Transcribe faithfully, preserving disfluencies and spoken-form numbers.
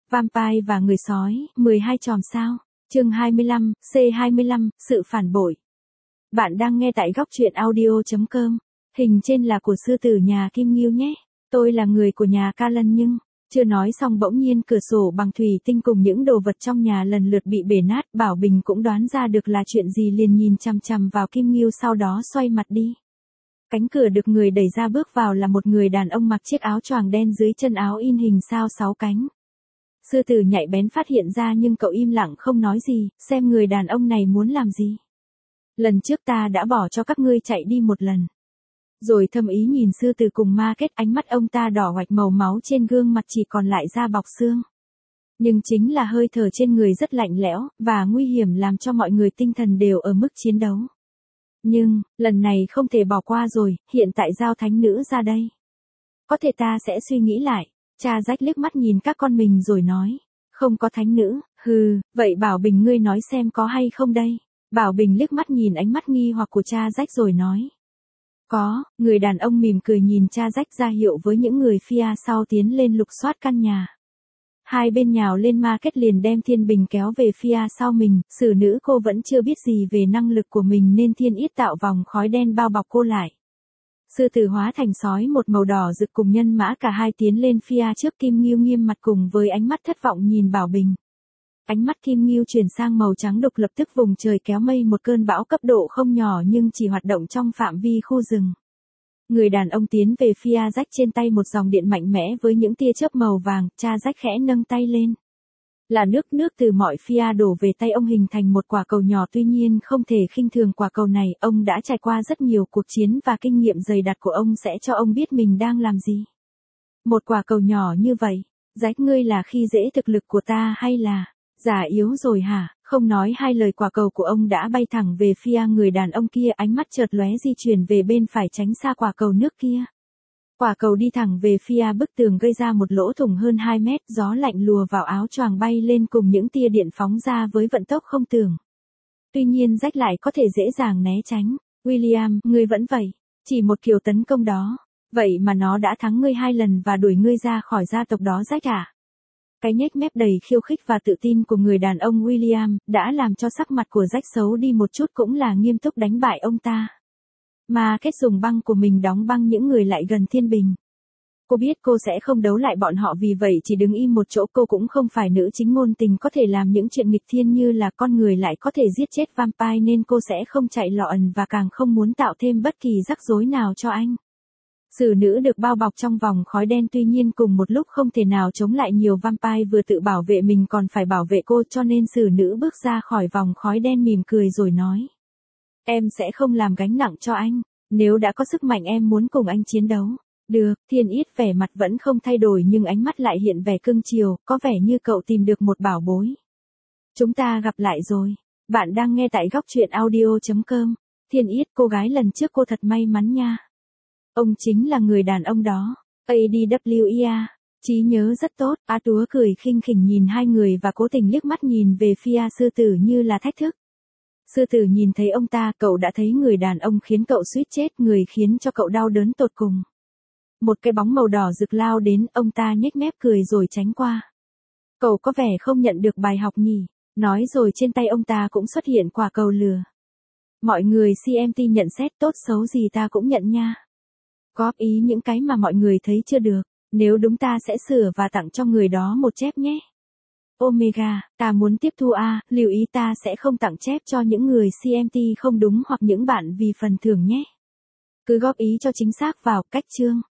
Vampire và người sói, mười hai chòm sao. Chương hai mươi lăm, C hai mươi lăm, sự phản bội. Bạn đang nghe tại góc truyện audio chấm com. Hình trên là của sư tử nhà Kim Ngưu nhé. Tôi là người của nhà Ca Lân nhưng... Chưa nói xong bỗng nhiên cửa sổ bằng thủy tinh cùng những đồ vật trong nhà lần lượt bị bể nát. Bảo Bình cũng đoán ra được là chuyện gì, liền nhìn chằm chằm vào Kim Ngưu, sau đó xoay mặt đi. Cánh cửa được người đẩy ra, bước vào là một người đàn ông mặc chiếc áo choàng đen, dưới chân áo in hình sao sáu cánh. Sư tử nhạy bén phát hiện ra nhưng cậu im lặng không nói gì, xem người đàn ông này muốn làm gì. Lần trước ta đã bỏ cho các ngươi chạy đi một lần. Rồi thâm ý nhìn sư tử cùng ma kết, ánh mắt ông ta đỏ hoạch, màu máu trên gương mặt chỉ còn lại da bọc xương. Nhưng chính là hơi thở trên người rất lạnh lẽo, và nguy hiểm, làm cho mọi người tinh thần đều ở mức chiến đấu. Nhưng, lần này không thể bỏ qua rồi, hiện tại giao thánh nữ ra đây. Có thể ta sẽ suy nghĩ lại. Cha Rách liếc mắt nhìn các con mình rồi nói. Không có thánh nữ, hừ, vậy Bảo Bình ngươi nói xem có hay không đây. Bảo Bình liếc mắt nhìn ánh mắt nghi hoặc của cha Rách rồi nói. Có, người đàn ông mỉm cười nhìn cha Rách ra hiệu với những người phía sau tiến lên lục soát căn nhà. Hai bên nhào lên, ma kết liền đem Thiên Bình kéo về phía sau mình. Sử nữ cô vẫn chưa biết gì về năng lực của mình nên Thiên Yết tạo vòng khói đen bao bọc cô lại. Sư tử hóa thành sói một màu đỏ rực cùng nhân mã cả hai tiến lên phía trước. Kim Ngưu nghiêm mặt cùng với ánh mắt thất vọng nhìn Bảo Bình. Ánh mắt Kim Ngưu chuyển sang màu trắng đục, lập tức vùng trời kéo mây, một cơn bão cấp độ không nhỏ nhưng chỉ hoạt động trong phạm vi khu rừng. Người đàn ông tiến về phía Rách, trên tay một dòng điện mạnh mẽ với những tia chớp màu vàng. Cha Rách khẽ nâng tay lên. Là nước nước từ mọi phía đổ về tay ông, hình thành một quả cầu nhỏ, tuy nhiên không thể khinh thường quả cầu này. Ông đã trải qua rất nhiều cuộc chiến và kinh nghiệm dày đặc của ông sẽ cho ông biết mình đang làm gì. Một quả cầu nhỏ như vậy, Rách ngươi là khi dễ thực lực của ta hay là già yếu rồi hả? Không nói hai lời, quả cầu của ông đã bay thẳng về phía người đàn ông kia, ánh mắt chợt lóe di chuyển về bên phải tránh xa quả cầu nước kia. Quả cầu đi thẳng về phía bức tường, gây ra một lỗ thủng hơn hai mét, gió lạnh lùa vào áo choàng bay lên cùng những tia điện phóng ra với vận tốc không tưởng. Tuy nhiên Rách lại có thể dễ dàng né tránh. William, ngươi vẫn vậy. Chỉ một kiểu tấn công đó. Vậy mà nó đã thắng ngươi hai lần và đuổi ngươi ra khỏi gia tộc đó Rách à? Cái nhếch mép đầy khiêu khích và tự tin của người đàn ông William đã làm cho sắc mặt của Rách xấu đi một chút, cũng là nghiêm túc đánh bại ông ta. Mà kết dùng băng của mình đóng băng những người lại gần Thiên Bình. Cô biết cô sẽ không đấu lại bọn họ, vì vậy chỉ đứng im một chỗ. Cô cũng không phải nữ chính ngôn tình có thể làm những chuyện nghịch thiên như là con người lại có thể giết chết vampire, nên cô sẽ không chạy lọ ẩn và càng không muốn tạo thêm bất kỳ rắc rối nào cho anh. Sử nữ được bao bọc trong vòng khói đen, tuy nhiên cùng một lúc không thể nào chống lại nhiều vampire, vừa tự bảo vệ mình còn phải bảo vệ cô, cho nên sử nữ bước ra khỏi vòng khói đen mỉm cười rồi nói. Em sẽ không làm gánh nặng cho anh. Nếu đã có sức mạnh em muốn cùng anh chiến đấu. Được, Thiên Yết vẻ mặt vẫn không thay đổi nhưng ánh mắt lại hiện vẻ cưng chiều, có vẻ như cậu tìm được một bảo bối. Chúng ta gặp lại rồi. Bạn đang nghe tại góc truyện audio chấm com. Thiên Yết, cô gái lần trước cô thật may mắn nha. Ông chính là người đàn ông đó. a đê vê e a. Trí nhớ rất tốt. Á Túa cười khinh khỉnh nhìn hai người và cố tình liếc mắt nhìn về phía sư tử như là thách thức. Sư tử nhìn thấy ông ta, cậu đã thấy người đàn ông khiến cậu suýt chết, người khiến cho cậu đau đớn tột cùng. Một cái bóng màu đỏ rực lao đến, ông ta nhếch mép cười rồi tránh qua. Cậu có vẻ không nhận được bài học nhỉ? Nói rồi trên tay ông ta cũng xuất hiện quả cầu lửa. Mọi người xê em tê nhận xét, tốt xấu gì ta cũng nhận nha. Góp ý những cái mà mọi người thấy chưa được. Nếu đúng ta sẽ sửa và tặng cho người đó một chép nhé. Omega, ta muốn tiếp thu a, lưu ý ta sẽ không tặng chép cho những người xê em tê không đúng hoặc những bạn vì phần thưởng nhé. Cứ góp ý cho chính xác vào cách chương.